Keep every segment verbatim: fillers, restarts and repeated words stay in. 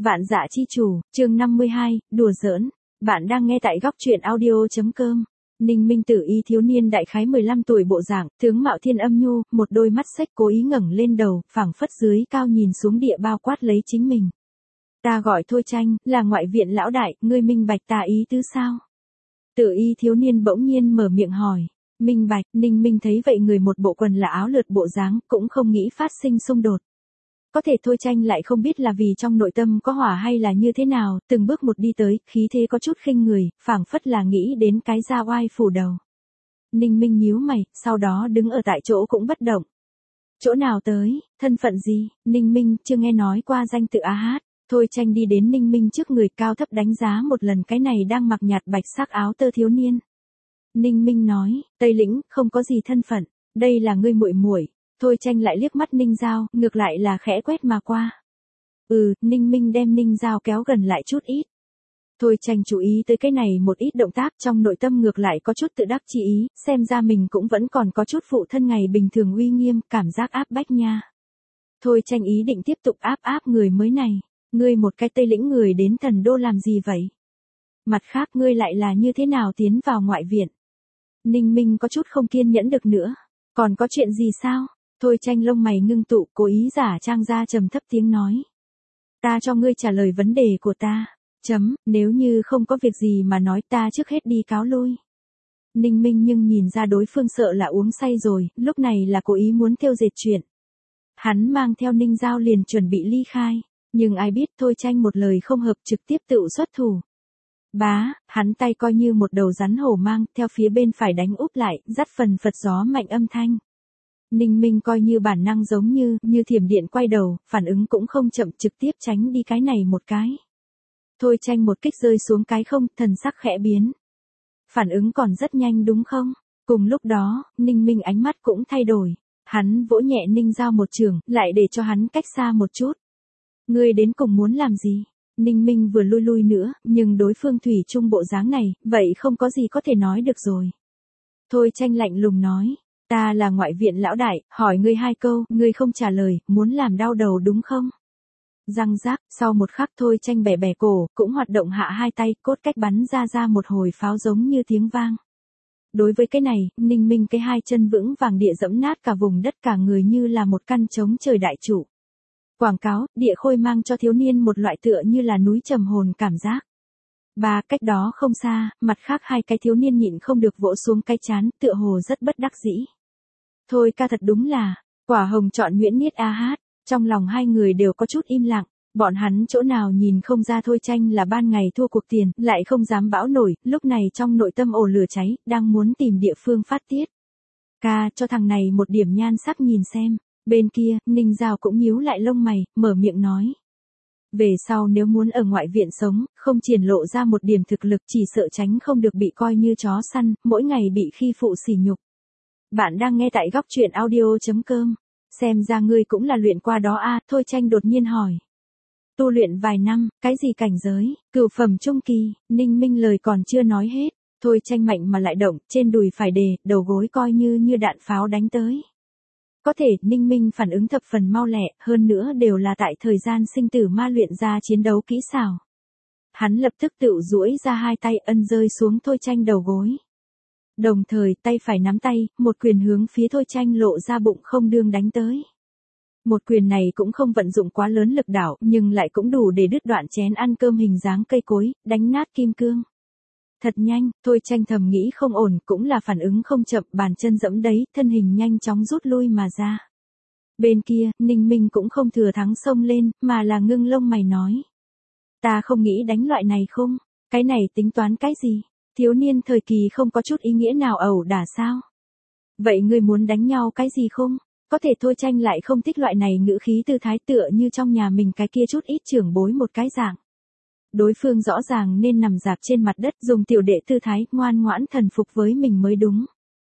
Vạn Dạ Chi Chủ, chương năm mươi hai, đùa giỡn. Bạn đang nghe tại góc truyện audio chấm com. Ninh Minh Tử y thiếu niên đại khái mười lăm tuổi bộ dạng, tướng mạo thiên âm nhu, một đôi mắt xếch cố ý ngẩng lên đầu, phảng phất dưới cao nhìn xuống địa bao quát lấy chính mình. Ta gọi Thôi Tranh, là ngoại viện lão đại, ngươi minh bạch ta ý tứ sao? Tử y thiếu niên bỗng nhiên mở miệng hỏi. Minh bạch, Ninh Minh thấy vậy người một bộ quần là áo lượt bộ dáng, cũng không nghĩ phát sinh xung đột. Có thể Thôi Tranh lại không biết là vì trong nội tâm có hỏa hay là như thế nào, từng bước một đi tới, khí thế có chút khinh người, phảng phất là nghĩ đến cái da oai phủ đầu. Ninh Minh nhíu mày, sau đó đứng ở tại chỗ cũng bất động. Chỗ nào tới, thân phận gì, Ninh Minh chưa nghe nói qua danh tự A Hát. Thôi Tranh đi đến Ninh Minh trước người cao thấp đánh giá một lần cái này đang mặc nhạt bạch sắc áo tơ thiếu niên. Ninh Minh nói, Tây Lĩnh, không có gì thân phận, đây là ngươi muội muội. Thôi Tranh lại liếc mắt Ninh Giao, ngược lại là khẽ quét mà qua. Ừ, Ninh Minh đem Ninh Giao kéo gần lại chút ít. Thôi Tranh chú ý tới cái này một ít động tác trong nội tâm ngược lại có chút tự đắc chi ý, xem ra mình cũng vẫn còn có chút phụ thân ngày bình thường uy nghiêm, cảm giác áp bách nha. Thôi Tranh ý định tiếp tục áp áp người mới này, ngươi một cái Tây Lĩnh người đến thần đô làm gì vậy? Mặt khác ngươi lại là như thế nào tiến vào ngoại viện? Ninh Minh có chút không kiên nhẫn được nữa, còn có chuyện gì sao? Thôi Tranh lông mày ngưng tụ, cố ý giả trang ra trầm thấp tiếng nói. Ta cho ngươi trả lời vấn đề của ta. Chấm, nếu như không có việc gì mà nói ta trước hết đi cáo lui. Ninh Minh nhưng nhìn ra đối phương sợ là uống say rồi, lúc này là cố ý muốn theo dệt chuyện. Hắn mang theo Ninh Giao liền chuẩn bị ly khai, nhưng ai biết Thôi Tranh một lời không hợp trực tiếp tự xuất thủ. Bá, hắn tay coi như một đầu rắn hổ mang, theo phía bên phải đánh úp lại, dắt phần phật gió mạnh âm thanh. Ninh Minh coi như bản năng giống như, như thiểm điện quay đầu, phản ứng cũng không chậm trực tiếp tránh đi cái này một cái. Thôi Tranh một kích rơi xuống cái không, thần sắc khẽ biến. Phản ứng còn rất nhanh đúng không? Cùng lúc đó, Ninh Minh ánh mắt cũng thay đổi. Hắn vỗ nhẹ Ninh Giao một trường, lại để cho hắn cách xa một chút. Ngươi đến cùng muốn làm gì? Ninh Minh vừa lui lui nữa, nhưng đối phương thủy chung bộ dáng này, vậy không có gì có thể nói được rồi. Thôi Tranh lạnh lùng nói. Ta là ngoại viện lão đại, hỏi ngươi hai câu, ngươi không trả lời, muốn làm đau đầu đúng không? Răng rác, sau một khắc Thôi Tranh bẻ bẻ cổ, cũng hoạt động hạ hai tay, cốt cách bắn ra ra một hồi pháo giống như tiếng vang. Đối với cái này, Ninh Minh cái hai chân vững vàng địa dẫm nát cả vùng đất cả người như là một căn trống trời đại trụ. Quảng cáo, địa khôi mang cho thiếu niên một loại tựa như là núi trầm hồn cảm giác. Ba cách đó không xa, mặt khác hai cái thiếu niên nhịn không được vỗ xuống cái chán, tựa hồ rất bất đắc dĩ. Thôi ca thật đúng là, quả hồng chọn Nguyễn Niết A Hát, trong lòng hai người đều có chút im lặng, bọn hắn chỗ nào nhìn không ra Thôi Tranh là ban ngày thua cuộc tiền, lại không dám bão nổi, lúc này trong nội tâm ổ lửa cháy, đang muốn tìm địa phương phát tiết. Ca, cho thằng này một điểm nhan sắc nhìn xem, bên kia, Ninh Giao cũng nhíu lại lông mày, mở miệng nói. Về sau nếu muốn ở ngoại viện sống, không triển lộ ra một điểm thực lực chỉ sợ tránh không được bị coi như chó săn, mỗi ngày bị khi phụ sỉ nhục. Bạn đang nghe tại góc truyện audio chấm com. Xem ra ngươi cũng là luyện qua đó a. Thôi Tranh đột nhiên hỏi. Tu luyện vài năm, cái gì cảnh giới, cửu phẩm trung kỳ, Ninh Minh lời còn chưa nói hết. Thôi Tranh mạnh mà lại động, trên đùi phải đề, đầu gối coi như như đạn pháo đánh tới. Có thể, Ninh Minh phản ứng thập phần mau lẹ, hơn nữa đều là tại thời gian sinh tử ma luyện ra chiến đấu kỹ xảo. Hắn lập tức tự duỗi ra hai tay ân rơi xuống Thôi Tranh đầu gối. Đồng thời tay phải nắm tay, một quyền hướng phía Thôi Tranh lộ ra bụng không đương đánh tới. Một quyền này cũng không vận dụng quá lớn lực đảo, nhưng lại cũng đủ để đứt đoạn chén ăn cơm hình dáng cây cối, đánh nát kim cương. Thật nhanh, Thôi Tranh thầm nghĩ không ổn, cũng là phản ứng không chậm, bàn chân dẫm đấy, thân hình nhanh chóng rút lui mà ra. Bên kia, Ninh Minh cũng không thừa thắng xông lên, mà là ngưng lông mày nói. Ta không nghĩ đánh loại này không, cái này tính toán cái gì? Thiếu niên thời kỳ không có chút ý nghĩa nào ẩu đả sao? Vậy ngươi muốn đánh nhau cái gì không? Có thể Thôi Tranh lại không thích loại này ngữ khí tư thái tựa như trong nhà mình cái kia chút ít trưởng bối một cái dạng. Đối phương rõ ràng nên nằm dạp trên mặt đất dùng tiểu đệ tư thái ngoan ngoãn thần phục với mình mới đúng.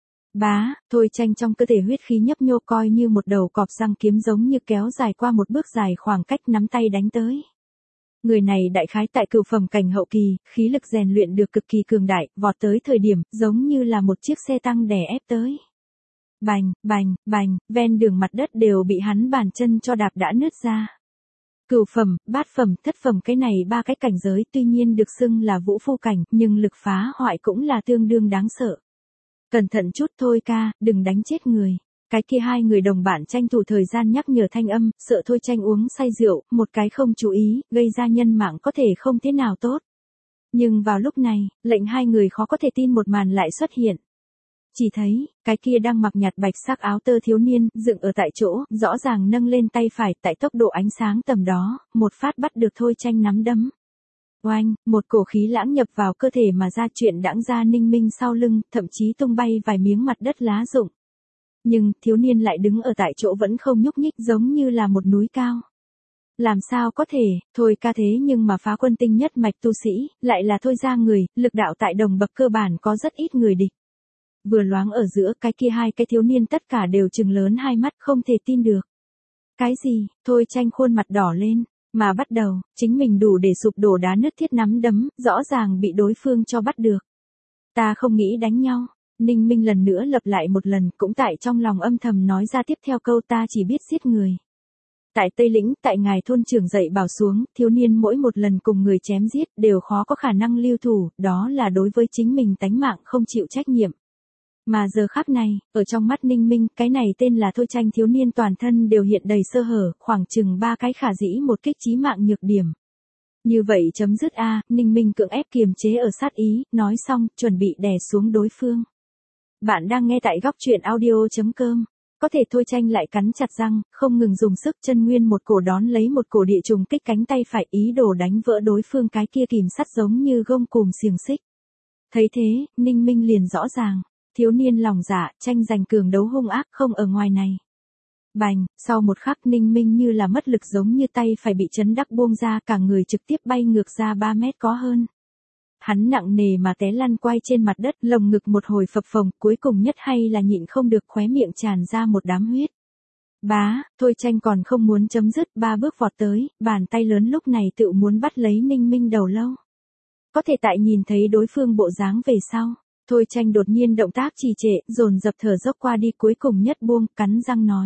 Bá, Thôi Tranh trong cơ thể huyết khí nhấp nhô coi như một đầu cọp răng kiếm giống như kéo dài qua một bước dài khoảng cách nắm tay đánh tới. Người này đại khái tại cửu phẩm cảnh hậu kỳ, khí lực rèn luyện được cực kỳ cường đại, vọt tới thời điểm, giống như là một chiếc xe tăng đè ép tới. Bành, bành, bành, ven đường mặt đất đều bị hắn bàn chân cho đạp đã nứt ra. Cửu phẩm, bát phẩm, thất phẩm cái này ba cái cảnh giới tuy nhiên được xưng là vũ phu cảnh, nhưng lực phá hoại cũng là tương đương đáng sợ. Cẩn thận chút thôi ca, đừng đánh chết người. Cái kia hai người đồng bạn tranh thủ thời gian nhắc nhở thanh âm, sợ Thôi Tranh uống say rượu, một cái không chú ý, gây ra nhân mạng có thể không thế nào tốt. Nhưng vào lúc này, lệnh hai người khó có thể tin một màn lại xuất hiện. Chỉ thấy, cái kia đang mặc nhạt bạch sắc áo tơ thiếu niên, dựng ở tại chỗ, rõ ràng nâng lên tay phải tại tốc độ ánh sáng tầm đó, một phát bắt được Thôi Tranh nắm đấm. Oanh, một cổ khí lãng nhập vào cơ thể mà ra chuyện đãng ra Ninh Minh sau lưng, thậm chí tung bay vài miếng mặt đất lá rụng. Nhưng, thiếu niên lại đứng ở tại chỗ vẫn không nhúc nhích giống như là một núi cao. Làm sao có thể, thôi ca thế nhưng mà phá quân tinh nhất mạch tu sĩ, lại là Thôi ra người, lực đạo tại đồng bậc cơ bản có rất ít người địch. Vừa loáng ở giữa cái kia hai cái thiếu niên tất cả đều trừng lớn hai mắt không thể tin được. Cái gì, Thôi Tranh khuôn mặt đỏ lên, mà bắt đầu, chính mình đủ để sụp đổ đá nứt thiết nắm đấm, rõ ràng bị đối phương cho bắt được. Ta không nghĩ đánh nhau. Ninh Minh lần nữa lặp lại một lần, cũng tại trong lòng âm thầm nói ra tiếp theo câu ta chỉ biết giết người. Tại Tây Lĩnh, tại ngài thôn trưởng dạy bảo xuống, thiếu niên mỗi một lần cùng người chém giết đều khó có khả năng lưu thủ, đó là đối với chính mình tánh mạng không chịu trách nhiệm. Mà giờ khắc này, ở trong mắt Ninh Minh, cái này tên là Thôi Tranh thiếu niên toàn thân đều hiện đầy sơ hở, khoảng chừng ba cái khả dĩ một kích chí mạng nhược điểm. Như vậy chấm dứt a, Ninh Minh cưỡng ép kiềm chế ở sát ý, nói xong, chuẩn bị đè xuống đối phương. Bạn đang nghe tại góc truyện audio chấm com. Có thể Thôi Tranh lại cắn chặt răng, không ngừng dùng sức chân nguyên một cổ đón lấy một cổ địa trùng kích cánh tay phải ý đồ đánh vỡ đối phương cái kia kìm sắt giống như gông cùm xiềng xích. Thấy thế, Ninh Minh liền rõ ràng, thiếu niên lòng dạ, tranh giành cường đấu hung ác không ở ngoài này. Bành, sau một khắc Ninh Minh như là mất lực giống như tay phải bị chấn đắc buông ra cả người trực tiếp bay ngược ra ba mét có hơn. Hắn nặng nề mà té lăn quay trên mặt đất, lồng ngực một hồi phập phồng, cuối cùng nhất hay là nhịn không được khóe miệng tràn ra một đám huyết. Bá, Thôi Tranh còn không muốn chấm dứt, ba bước vọt tới, bàn tay lớn lúc này tự muốn bắt lấy Ninh Minh đầu lâu. Có thể tại nhìn thấy đối phương bộ dáng về sau, Thôi Tranh đột nhiên động tác trì trệ, dồn dập thở dốc qua đi cuối cùng nhất buông, cắn răng nói.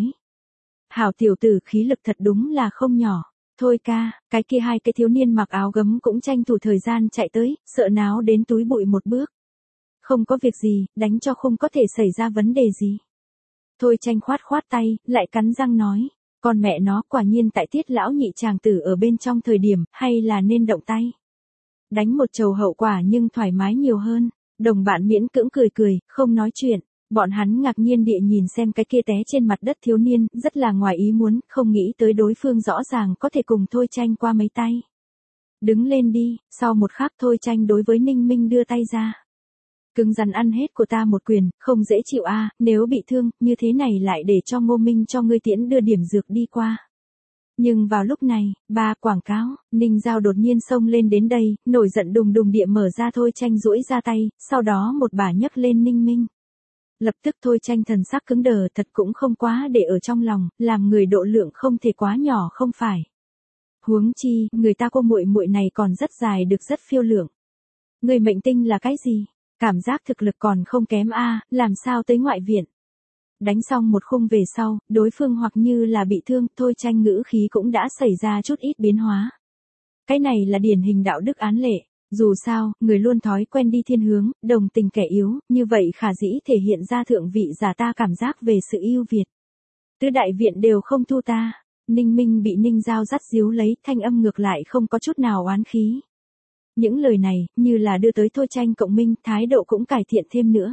Hảo tiểu tử khí lực thật đúng là không nhỏ. Thôi ca, cái kia hai cái thiếu niên mặc áo gấm cũng tranh thủ thời gian chạy tới, sợ náo đến túi bụi một bước. Không có việc gì, đánh cho không có thể xảy ra vấn đề gì. Thôi Tranh khoát khoát tay, lại cắn răng nói, con mẹ nó quả nhiên tại Tiết lão nhị chàng tử ở bên trong thời điểm, hay là nên động tay. Đánh một chầu hậu quả nhưng thoải mái nhiều hơn. Đồng bạn miễn cưỡng cười cười, không nói chuyện. Bọn hắn ngạc nhiên địa nhìn xem cái kia té trên mặt đất thiếu niên, rất là ngoài ý muốn, không nghĩ tới đối phương rõ ràng có thể cùng Thôi Tranh qua mấy tay. Đứng lên đi, sau một khắc Thôi Tranh đối với Ninh Minh đưa tay ra. Cứng rắn ăn hết của ta một quyền, không dễ chịu a, à, nếu bị thương, như thế này lại để cho Ngô Minh cho ngươi tiễn đưa điểm dược đi qua. Nhưng vào lúc này, ba quảng cáo, Ninh Giao đột nhiên xông lên đến đây, nổi giận đùng đùng địa mở ra Thôi Tranh duỗi ra tay, sau đó một bà nhấc lên Ninh Minh. Lập tức Thôi Tranh thần sắc cứng đờ, thật cũng không quá để ở trong lòng, làm người độ lượng không thể quá nhỏ không phải. Huống chi, người ta cô muội muội này còn rất dài được rất phiêu lượng. Người mệnh tinh là cái gì? Cảm giác thực lực còn không kém a, à, làm sao tới ngoại viện? Đánh xong một khung về sau, đối phương hoặc như là bị thương, Thôi Tranh ngữ khí cũng đã xảy ra chút ít biến hóa. Cái này là điển hình đạo đức án lệ. Dù sao, người luôn thói quen đi thiên hướng, đồng tình kẻ yếu, như vậy khả dĩ thể hiện ra thượng vị giả ta cảm giác về sự ưu việt. Tứ đại viện đều không thu ta. Ninh Minh bị Ninh Giao dắt díu lấy, thanh âm ngược lại không có chút nào oán khí. Những lời này, như là đưa tới Thôi Tranh cộng minh, thái độ cũng cải thiện thêm nữa.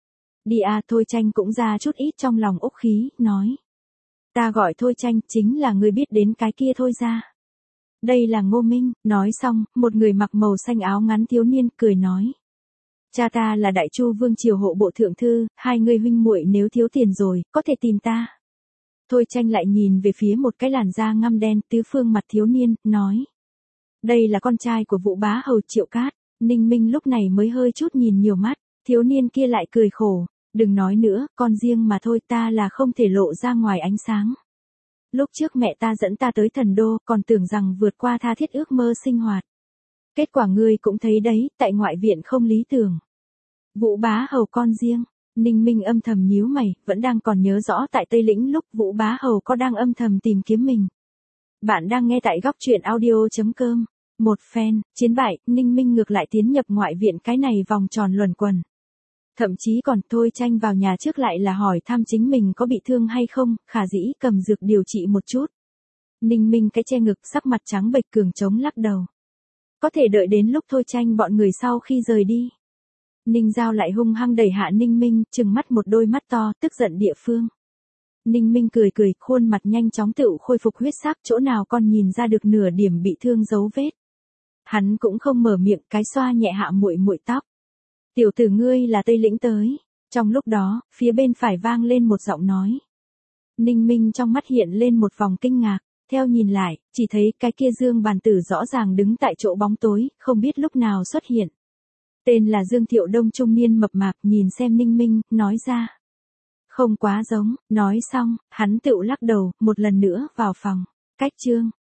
Đi à, Thôi Tranh cũng ra chút ít trong lòng ốc khí, nói. Ta gọi Thôi Tranh, chính là người biết đến cái kia thôi ra. Đây là Ngô Minh, nói xong, một người mặc màu xanh áo ngắn thiếu niên cười nói. Cha ta là Đại Chu Vương triều hộ bộ thượng thư, hai người huynh muội nếu thiếu tiền rồi, có thể tìm ta. Thôi Tranh lại nhìn về phía một cái làn da ngăm đen tứ phương mặt thiếu niên, nói. Đây là con trai của Vũ bá hầu Triệu Cát. Ninh Minh lúc này mới hơi chút nhìn nhiều mắt, thiếu niên kia lại cười khổ. Đừng nói nữa, con riêng mà thôi, ta là không thể lộ ra ngoài ánh sáng. Lúc trước mẹ ta dẫn ta tới thần đô, còn tưởng rằng vượt qua tha thiết ước mơ sinh hoạt. Kết quả ngươi cũng thấy đấy, tại ngoại viện không lý tưởng. Vũ bá hầu con riêng, Ninh Minh âm thầm nhíu mày, vẫn đang còn nhớ rõ tại Tây Lĩnh lúc Vũ bá hầu có đang âm thầm tìm kiếm mình. Bạn đang nghe tại góc truyện audio.com. Một fan, chiến bại, Ninh Minh ngược lại tiến nhập ngoại viện, cái này vòng tròn luẩn quẩn. Thậm chí còn Thôi Tranh vào nhà trước lại là hỏi thăm chính mình có bị thương hay không, khả dĩ cầm dược điều trị một chút. Ninh Minh cái che ngực, sắc mặt trắng bệch cường chống lắc đầu. Có thể đợi đến lúc Thôi Tranh bọn người sau khi rời đi. Ninh Giao lại hung hăng đẩy hạ Ninh Minh, trừng mắt một đôi mắt to, tức giận địa phương. Ninh Minh cười cười, khuôn mặt nhanh chóng tựu khôi phục huyết sắc, chỗ nào còn nhìn ra được nửa điểm bị thương dấu vết. Hắn cũng không mở miệng, cái xoa nhẹ hạ muội muội tóc. Tiểu tử ngươi là Tây Lĩnh tới. Trong lúc đó, phía bên phải vang lên một giọng nói. Ninh Minh trong mắt hiện lên một vòng kinh ngạc, theo nhìn lại, chỉ thấy cái kia Dương Bàn Tử rõ ràng đứng tại chỗ bóng tối, không biết lúc nào xuất hiện. Tên là Dương Thiệu Đông, trung niên mập mạp, nhìn xem Ninh Minh, nói ra. Không quá giống, nói xong, hắn tựu lắc đầu, một lần nữa vào phòng. Cách chương